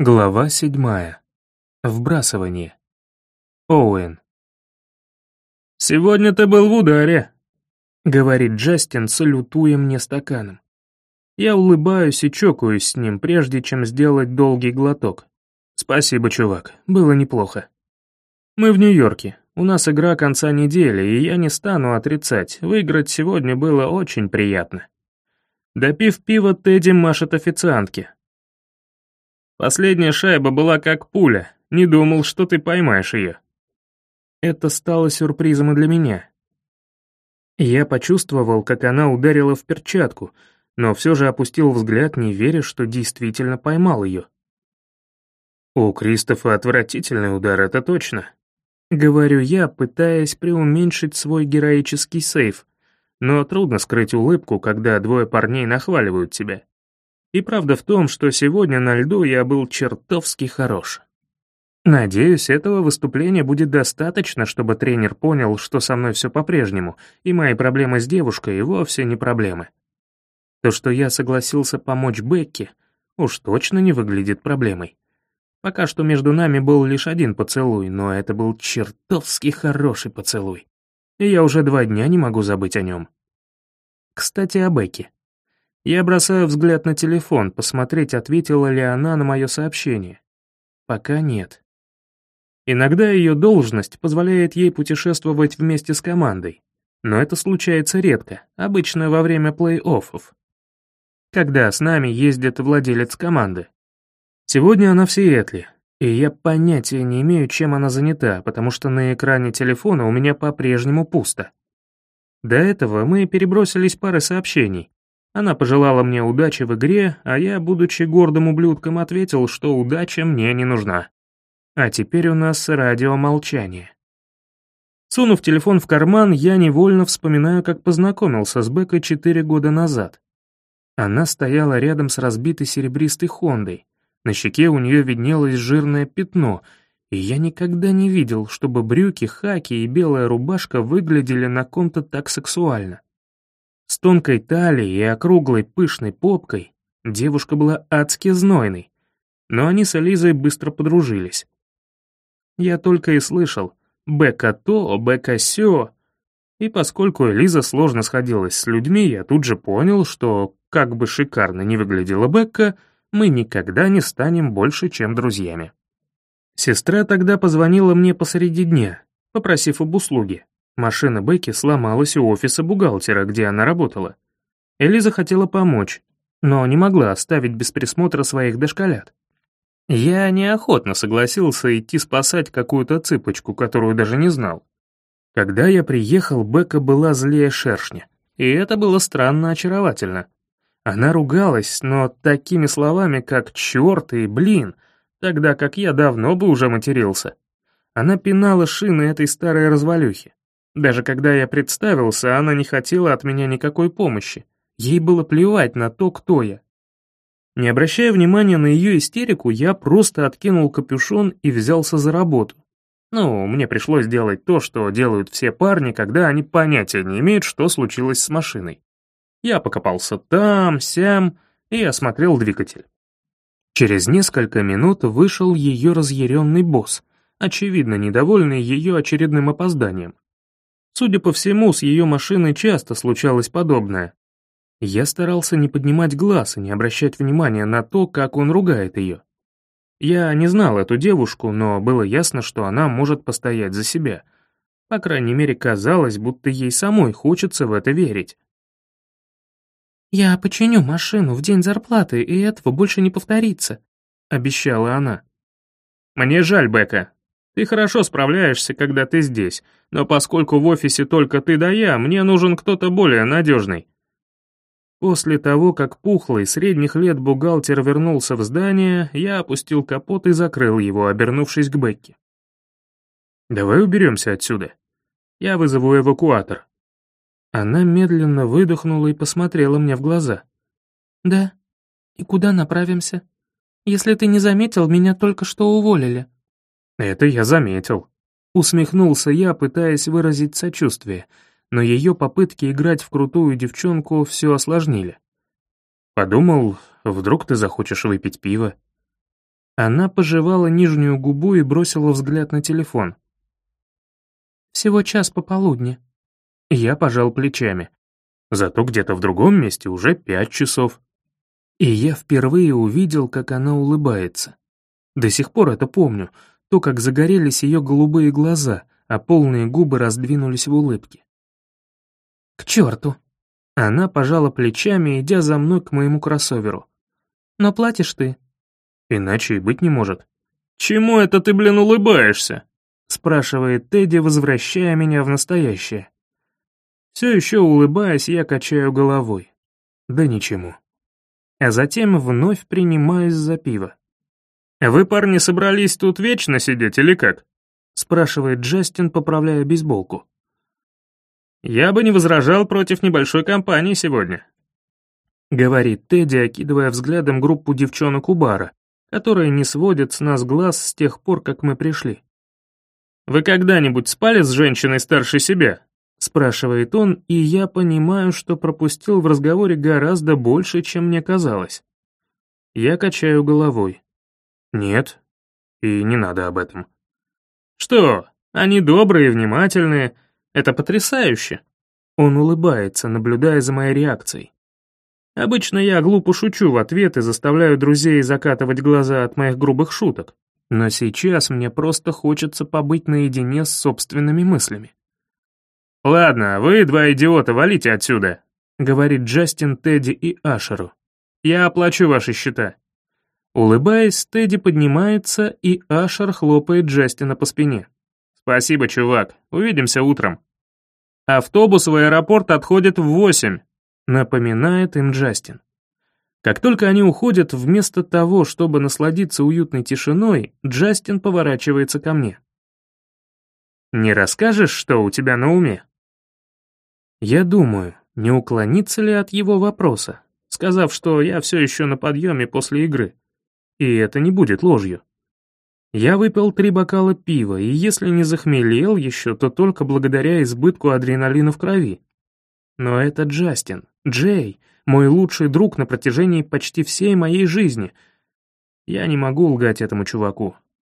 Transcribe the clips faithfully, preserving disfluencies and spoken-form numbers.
Глава седьмая. Вбрасывание. Оуэн. «Сегодня ты был в ударе», — говорит Джастин, салютуя мне стаканом. Я улыбаюсь и чокаюсь с ним, прежде чем сделать долгий глоток. «Спасибо, чувак, было неплохо. Мы в Нью-Йорке, у нас игра конца недели, и я не стану отрицать, выиграть сегодня было очень приятно». Допив пива, Тедди машет официантке. «Последняя шайба была как пуля, не думал, что ты поймаешь ее». Это стало сюрпризом и для меня. Я почувствовал, как она ударила в перчатку, но все же опустил взгляд, не веря, что действительно поймал ее. «У Кристофа отвратительный удар, это точно», — говорю я, пытаясь преуменьшить свой героический сейв, но трудно скрыть улыбку, когда двое парней нахваливают тебя. И правда в том, что сегодня на льду я был чертовски хорош. Надеюсь, этого выступления будет достаточно, чтобы тренер понял, что со мной все по-прежнему, и мои проблемы с девушкой вовсе не проблемы. То, что я согласился помочь Бекке, уж точно не выглядит проблемой. Пока что между нами был лишь один поцелуй, но это был чертовски хороший поцелуй. И я уже два дня не могу забыть о нем. Кстати, о Бекке. Я бросаю взгляд на телефон, посмотреть, ответила ли она на мое сообщение. Пока нет. Иногда ее должность позволяет ей путешествовать вместе с командой, но это случается редко, обычно во время плей-оффов, когда с нами ездит владелец команды. Сегодня она в Сиэтле, и я понятия не имею, чем она занята, потому что на экране телефона у меня по-прежнему пусто. До этого мы перебросились парой сообщений. Она пожелала мне удачи в игре, а я, будучи гордым ублюдком, ответил, что удача мне не нужна. А теперь у нас радиомолчание. Сунув телефон в карман, я невольно вспоминаю, как познакомился с Беккой четыре года назад. Она стояла рядом с разбитой серебристой Хондой. На щеке у нее виднелось жирное пятно, и я никогда не видел, чтобы брюки, хаки и белая рубашка выглядели на ком-то так сексуально. С тонкой талией и округлой пышной попкой девушка была адски знойной, но они с Элизой быстро подружились. Я только и слышал «Бекка то, Бекка сё», и поскольку Элиза сложно сходилась с людьми, я тут же понял, что, как бы шикарно ни выглядела Бекка, мы никогда не станем больше, чем друзьями. Сестра тогда позвонила мне посреди дня, попросив об услуге. Машина Бекки сломалась у офиса бухгалтера, где она работала. Элиза хотела помочь, но не могла оставить без присмотра своих дошколят. Я неохотно согласился идти спасать какую-то цыпочку, которую даже не знал. Когда я приехал, Бекка была злее шершня, и это было странно очаровательно. Она ругалась, но такими словами, как «чёрт» и «блин», тогда как я давно бы уже матерился. Она пинала шины этой старой развалюхи. Даже когда я представился, она не хотела от меня никакой помощи. Ей было плевать на то, кто я. Не обращая внимания на ее истерику, я просто откинул капюшон и взялся за работу. Ну, мне пришлось делать то, что делают все парни, когда они понятия не имеют, что случилось с машиной. Я покопался там, сям и осмотрел двигатель. Через несколько минут вышел ее разъяренный босс, очевидно недовольный ее очередным опозданием. Судя по всему, с ее машиной часто случалось подобное. Я старался не поднимать глаз и не обращать внимания на то, как он ругает ее. Я не знал эту девушку, но было ясно, что она может постоять за себя. По крайней мере, казалось, будто ей самой хочется в это верить. «Я починю машину в день зарплаты, и этого больше не повторится», — обещала она. «Мне жаль, Бекка. Ты хорошо справляешься, когда ты здесь, но поскольку в офисе только ты да я, мне нужен кто-то более надежный». После того, как пухлый, средних лет бухгалтер вернулся в здание, я опустил капот и закрыл его, обернувшись к Бекке. «Давай уберемся отсюда. Я вызову эвакуатор». Она медленно выдохнула и посмотрела мне в глаза. «Да. И куда направимся? Если ты не заметил, меня только что уволили». «Это я заметил», — усмехнулся я, пытаясь выразить сочувствие, но ее попытки играть в крутую девчонку все осложнили. «Подумал, вдруг ты захочешь выпить пиво». Она пожевала нижнюю губу и бросила взгляд на телефон. «Всего час пополудни». Я пожал плечами. Зато где-то в другом месте уже пять часов. И я впервые увидел, как она улыбается. До сих пор это помню, то, как загорелись ее голубые глаза, а полные губы раздвинулись в улыбке. «К черту!» Она пожала плечами, идя за мной к моему кроссоверу. «Но платишь ты». Иначе и быть не может. «Чему это ты, блин, улыбаешься?» спрашивает Тедди, возвращая меня в настоящее. Все еще улыбаясь, я качаю головой. Да ничему. А затем вновь принимаюсь за пиво. «Вы, парни, собрались тут вечно сидеть или как?» спрашивает Джастин, поправляя бейсболку. «Я бы не возражал против небольшой компании сегодня», говорит Тедди, окидывая взглядом группу девчонок у бара, которые не сводят с нас глаз с тех пор, как мы пришли. «Вы когда-нибудь спали с женщиной старше себя?» спрашивает он, и я понимаю, что пропустил в разговоре гораздо больше, чем мне казалось. Я качаю головой. «Нет, и не надо об этом». «Что? Они добрые и внимательные. Это потрясающе». Он улыбается, наблюдая за моей реакцией. Обычно я глупо шучу в ответ и заставляю друзей закатывать глаза от моих грубых шуток. Но сейчас мне просто хочется побыть наедине с собственными мыслями. «Ладно, вы, два идиота, валите отсюда», — говорит Джастин Тедди и Ашеру. «Я оплачу ваши счета». Улыбаясь, Тедди поднимается, и Ашер хлопает Джастина по спине. «Спасибо, чувак. Увидимся утром». «Автобус в аэропорт отходит в восемь», — напоминает им Джастин. Как только они уходят, вместо того, чтобы насладиться уютной тишиной, Джастин поворачивается ко мне. «Не расскажешь, что у тебя на уме?» Я думаю, не уклониться ли от его вопроса, сказав, что я все еще на подъеме после игры. И это не будет ложью. Я выпил три бокала пива, и если не захмелел еще, то только благодаря избытку адреналина в крови. Но это Джастин, Джей, мой лучший друг на протяжении почти всей моей жизни. Я не могу лгать этому чуваку.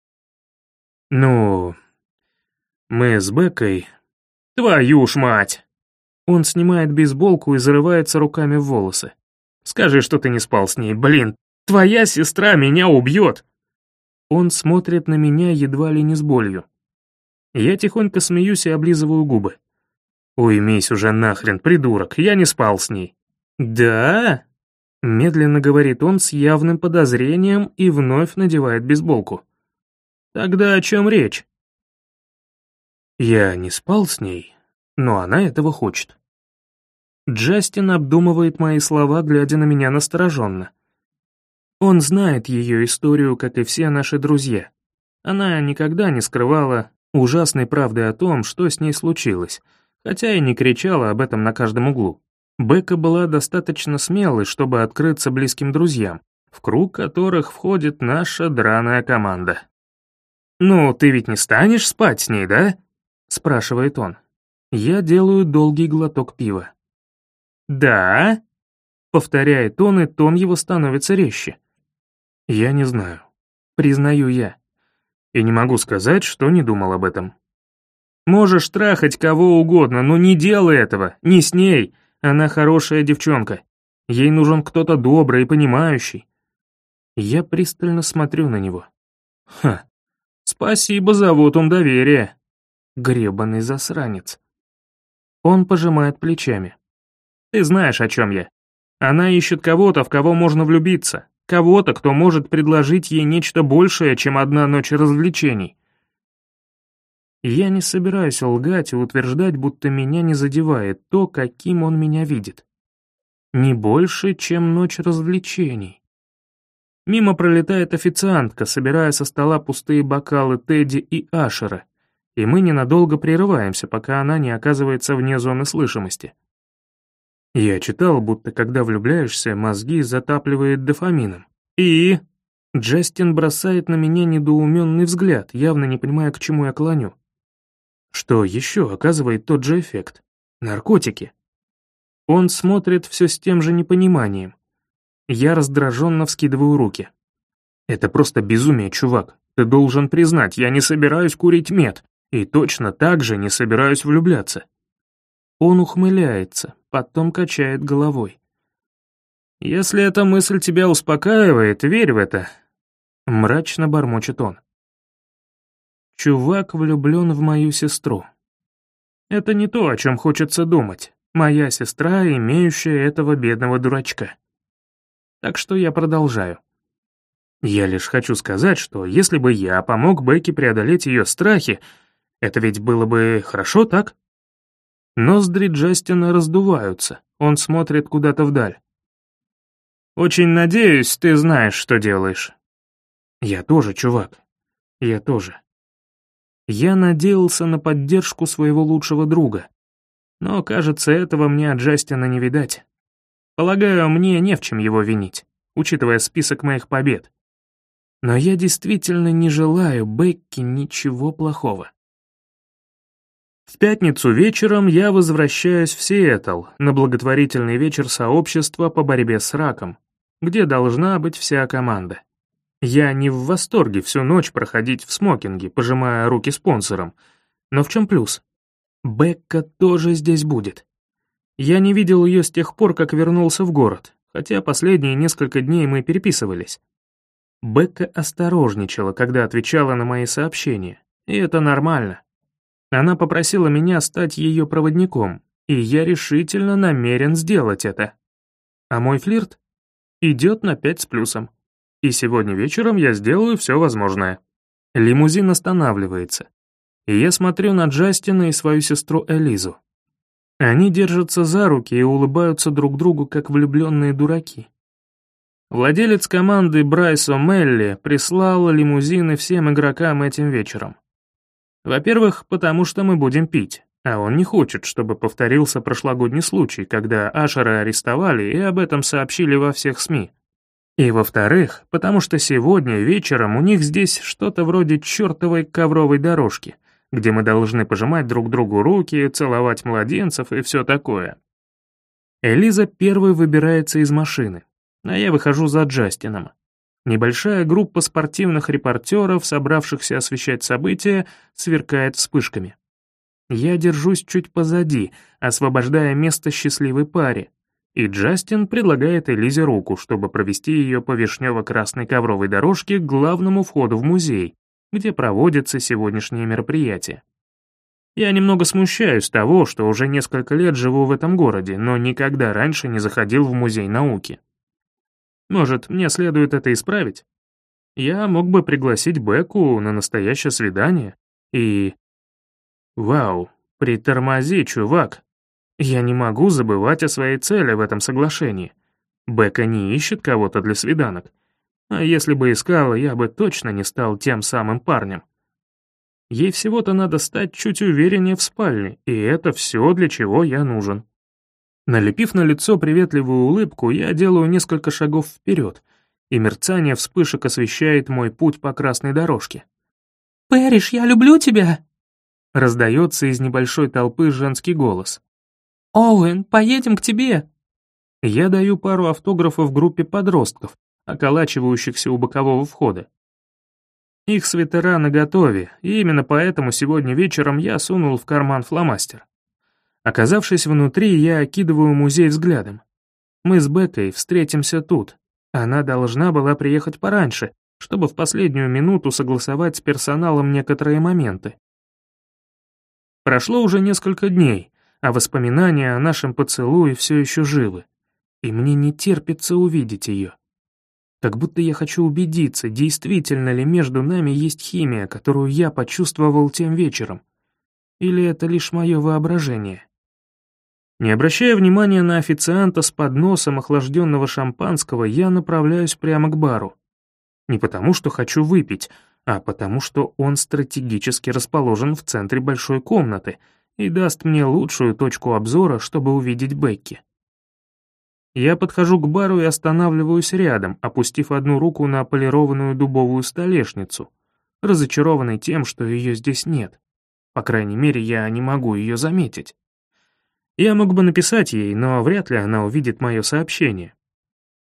Ну, мы с Беккой... Твою ж мать! Он снимает бейсболку и зарывается руками в волосы. Скажи, что ты не спал с ней, блин, твоя сестра меня убьет! Он смотрит на меня едва ли не с болью. Я тихонько смеюсь и облизываю губы. «Уймись уже нахрен, придурок, я не спал с ней». «Да?» — медленно говорит он с явным подозрением и вновь надевает бейсболку. «Тогда о чем речь?» «Я не спал с ней, но она этого хочет». Джастин обдумывает мои слова, глядя на меня настороженно. Он знает ее историю, как и все наши друзья. Она никогда не скрывала ужасной правды о том, что с ней случилось, хотя и не кричала об этом на каждом углу. Бекка была достаточно смелой, чтобы открыться близким друзьям, в круг которых входит наша драная команда. «Ну, ты ведь не станешь спать с ней, да?» — спрашивает он. Я делаю долгий глоток пива. «Да?» — повторяет он, и тон его становится резче. «Я не знаю. Признаю я. И не могу сказать, что не думал об этом». «Можешь трахать кого угодно, но не делай этого, не с ней. Она хорошая девчонка. Ей нужен кто-то добрый и понимающий». Я пристально смотрю на него. Ха, спасибо за вотум доверия. Гребаный засранец. Он пожимает плечами. Ты знаешь, о чем я. Она ищет кого-то, в кого можно влюбиться. Кого-то, кто может предложить ей нечто большее, чем одна ночь развлечений. Я не собираюсь лгать и утверждать, будто меня не задевает то, каким он меня видит. Не больше, чем ночь развлечений. Мимо пролетает официантка, собирая со стола пустые бокалы Тедди и Ашера, и мы ненадолго прерываемся, пока она не оказывается вне зоны слышимости. Я читал, будто когда влюбляешься, мозги затапливает дофамином. И... Джастин бросает на меня недоуменный взгляд, явно не понимая, к чему я клоню. Что еще оказывает тот же эффект? Наркотики. Он смотрит все с тем же непониманием. Я раздраженно вскидываю руки. Это просто безумие, чувак. Ты должен признать, я не собираюсь курить мед, и точно так же не собираюсь влюбляться. Он ухмыляется, потом качает головой. «Если эта мысль тебя успокаивает, верь в это», — мрачно бормочет он. Чувак влюблен в мою сестру. Это не то, о чем хочется думать. Моя сестра, имеющая этого бедного дурачка. Так что я продолжаю. Я лишь хочу сказать, что если бы я помог Бекке преодолеть ее страхи, это ведь было бы хорошо, так? Ноздри Джастина раздуваются, он смотрит куда-то вдаль. «Очень надеюсь, ты знаешь, что делаешь». «Я тоже, чувак. Я тоже». Я надеялся на поддержку своего лучшего друга. Но, кажется, этого мне от Джастина не видать. Полагаю, мне не в чем его винить, учитывая список моих побед. Но я действительно не желаю Бекке ничего плохого. В пятницу вечером я возвращаюсь в Сиэтл на благотворительный вечер сообщества по борьбе с раком, где должна быть вся команда. Я не в восторге всю ночь проходить в смокинге, пожимая руки спонсорам. Но в чем плюс? Бекка тоже здесь будет. Я не видел ее с тех пор, как вернулся в город, хотя последние несколько дней мы переписывались. Бекка осторожничала, когда отвечала на мои сообщения, и это нормально. Она попросила меня стать ее проводником, и я решительно намерен сделать это. А мой флирт идет на пять с плюсом. И сегодня вечером я сделаю все возможное. Лимузин останавливается, и я смотрю на Джастина и свою сестру Элизу. Они держатся за руки и улыбаются друг другу, как влюбленные дураки. Владелец команды Брайс О'Мелли прислал лимузины всем игрокам этим вечером. Во-первых, потому что мы будем пить, а он не хочет, чтобы повторился прошлогодний случай, когда Ашера арестовали и об этом сообщили во всех СМИ. И во-вторых, потому что сегодня вечером у них здесь что-то вроде чертовой ковровой дорожки, где мы должны пожимать друг другу руки, целовать младенцев и все такое. Элиза первой выбирается из машины, а я выхожу за Джастином. Небольшая группа спортивных репортеров, собравшихся освещать события, сверкает вспышками. Я держусь чуть позади, освобождая место счастливой паре, и Джастин предлагает Элизе руку, чтобы провести ее по вишнево-красной ковровой дорожке к главному входу в музей, где проводятся сегодняшние мероприятия. Я немного смущаюсь того, что уже несколько лет живу в этом городе, но никогда раньше не заходил в музей науки. Может, мне следует это исправить? Я мог бы пригласить Бекку на настоящее свидание и... Вау, притормози, чувак. Я не могу забывать о своей цели в этом соглашении. Бекка не ищет кого-то для свиданок. А если бы искала, я бы точно не стал тем самым парнем. Ей всего-то надо стать чуть увереннее в спальне, и это все, для чего я нужен. Налепив на лицо приветливую улыбку, я делаю несколько шагов вперед, и мерцание вспышек освещает мой путь по красной дорожке. «Пэриш, я люблю тебя!» Раздается из небольшой толпы женский голос. «Оуэн, поедем к тебе!» Я даю пару автографов группе подростков, околачивающихся у бокового входа. Их свитера наготове, и именно поэтому сегодня вечером я сунул в карман фломастер. Оказавшись внутри, я окидываю музей взглядом. Мы с Беккой встретимся тут. Она должна была приехать пораньше, чтобы в последнюю минуту согласовать с персоналом некоторые моменты. Прошло уже несколько дней, а воспоминания о нашем поцелуе все еще живы, и мне не терпится увидеть ее. Как будто я хочу убедиться, действительно ли между нами есть химия, которую я почувствовал тем вечером. Или это лишь мое воображение? Не обращая внимания на официанта с подносом охлажденного шампанского, я направляюсь прямо к бару. Не потому, что хочу выпить, а потому, что он стратегически расположен в центре большой комнаты и даст мне лучшую точку обзора, чтобы увидеть Бекки. Я подхожу к бару и останавливаюсь рядом, опустив одну руку на полированную дубовую столешницу, разочарованный тем, что ее здесь нет. По крайней мере, я не могу ее заметить. Я мог бы написать ей, но вряд ли она увидит мое сообщение.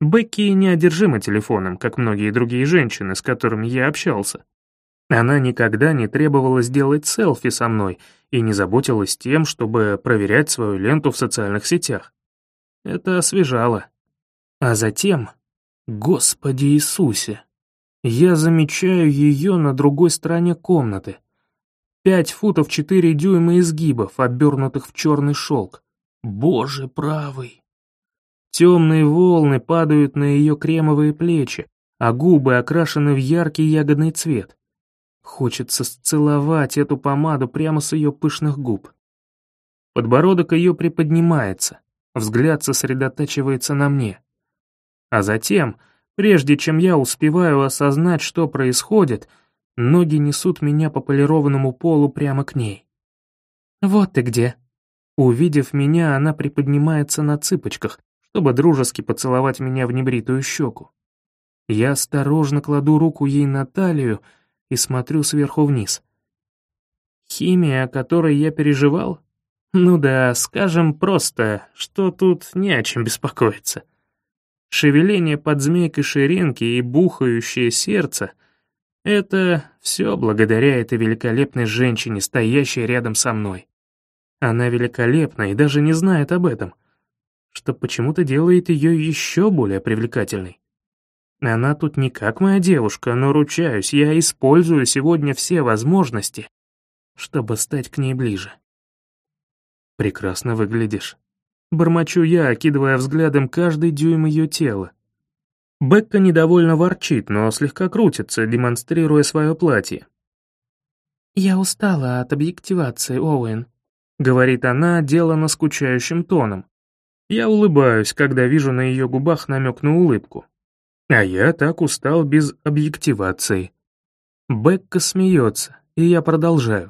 Бекки не одержима телефоном, как многие другие женщины, с которыми я общался. Она никогда не требовала сделать селфи со мной и не заботилась тем, чтобы проверять свою ленту в социальных сетях. Это освежало. А затем, Господи Иисусе, я замечаю ее на другой стороне комнаты. Пять футов четыре дюйма изгибов, обернутых в черный шелк. Боже правый. Темные волны падают на ее кремовые плечи, а губы окрашены в яркий ягодный цвет. Хочется сцеловать эту помаду прямо с ее пышных губ. Подбородок ее приподнимается, взгляд сосредотачивается на мне. А затем, прежде чем я успеваю осознать, что происходит, ноги несут меня по полированному полу прямо к ней. «Вот ты где!» Увидев меня, она приподнимается на цыпочках, чтобы дружески поцеловать меня в небритую щеку. Я осторожно кладу руку ей на талию и смотрю сверху вниз. Химия, о которой я переживал? Ну да, скажем просто, что тут не о чем беспокоиться. Шевеление под змейкой ширинки и бухающее сердце — это все благодаря этой великолепной женщине, стоящей рядом со мной. Она великолепна и даже не знает об этом, что почему-то делает ее еще более привлекательной. Она тут не как моя девушка, но, ручаюсь, я использую сегодня все возможности, чтобы стать к ней ближе. «Прекрасно выглядишь», — бормочу я, окидывая взглядом каждый дюйм ее тела. Бекка недовольно ворчит, но слегка крутится, демонстрируя свое платье. «Я устала от объективации, Оуэн», — говорит она, делано скучающим тоном. Я улыбаюсь, когда вижу на ее губах намек на улыбку. А я так устал без объективации. Бекка смеется, и я продолжаю.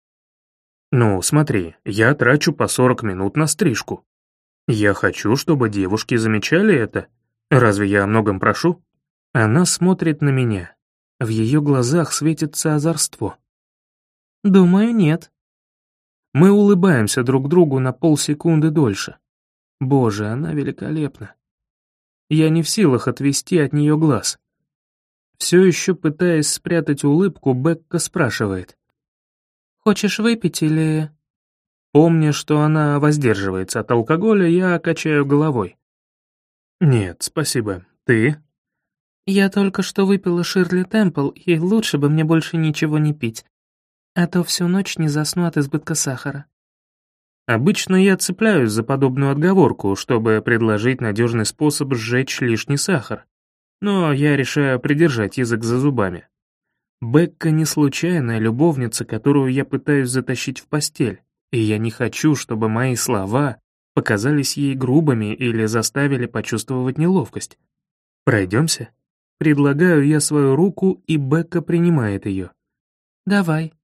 Ну, смотри, я трачу по сорок минут на стрижку. Я хочу, чтобы девушки замечали это. Разве я о многом прошу? Она смотрит на меня. В ее глазах светится озорство. «Думаю, нет». Мы улыбаемся друг другу на полсекунды дольше. Боже, она великолепна. Я не в силах отвести от нее глаз. Все еще пытаясь спрятать улыбку, Бекка спрашивает. «Хочешь выпить или...» Помня, что она воздерживается от алкоголя, я качаю головой. «Нет, спасибо. Ты?» «Я только что выпила Ширли Темпл, и лучше бы мне больше ничего не пить, а то всю ночь не засну от избытка сахара». Обычно я цепляюсь за подобную отговорку, чтобы предложить надежный способ сжечь лишний сахар, но я решаю придержать язык за зубами. Бекка не случайная любовница, которую я пытаюсь затащить в постель, и я не хочу, чтобы мои слова показались ей грубыми или заставили почувствовать неловкость. Пройдемся? Предлагаю я свою руку, и Бекка принимает ее. «Давай».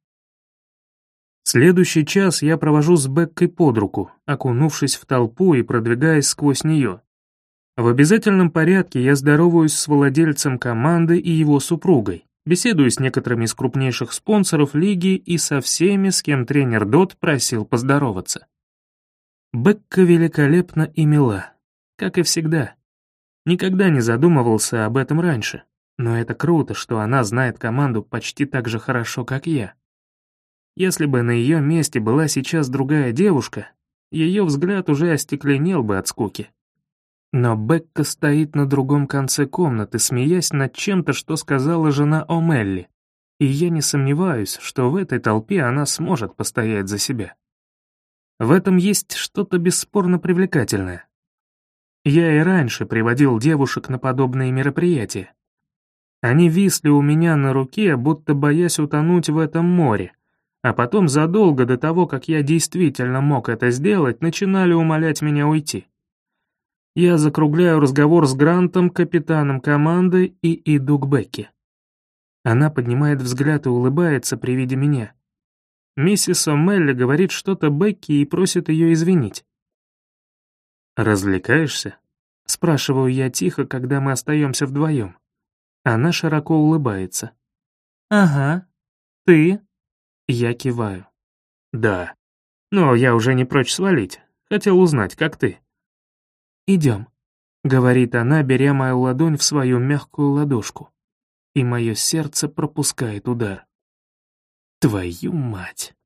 Следующий час я провожу с Беккой под руку, окунувшись в толпу и продвигаясь сквозь нее. В обязательном порядке я здороваюсь с владельцем команды и его супругой, беседую с некоторыми из крупнейших спонсоров лиги и со всеми, с кем тренер Дот просил поздороваться. Бекка великолепна и мила, как и всегда. Никогда не задумывался об этом раньше, но это круто, что она знает команду почти так же хорошо, как я. Если бы на ее месте была сейчас другая девушка, ее взгляд уже остекленел бы от скуки. Но Бекка стоит на другом конце комнаты, смеясь над чем-то, что сказала жена О'Мелли, и я не сомневаюсь, что в этой толпе она сможет постоять за себя. В этом есть что-то бесспорно привлекательное. Я и раньше приводил девушек на подобные мероприятия. Они висли у меня на руке, будто боясь утонуть в этом море, а потом задолго до того, как я действительно мог это сделать, начинали умолять меня уйти. Я закругляю разговор с Грантом, капитаном команды, и иду к Бекке. Она поднимает взгляд и улыбается при виде меня. Миссис О'Мелли говорит что-то Бекке и просит ее извинить. «Развлекаешься?» — спрашиваю я тихо, когда мы остаемся вдвоем. Она широко улыбается. «Ага. Ты?» Я киваю. «Да. Но я уже не прочь свалить. Хотел узнать, как ты». «Идем», — говорит она, беря мою ладонь в свою мягкую ладошку. И мое сердце пропускает удар. Твою мать.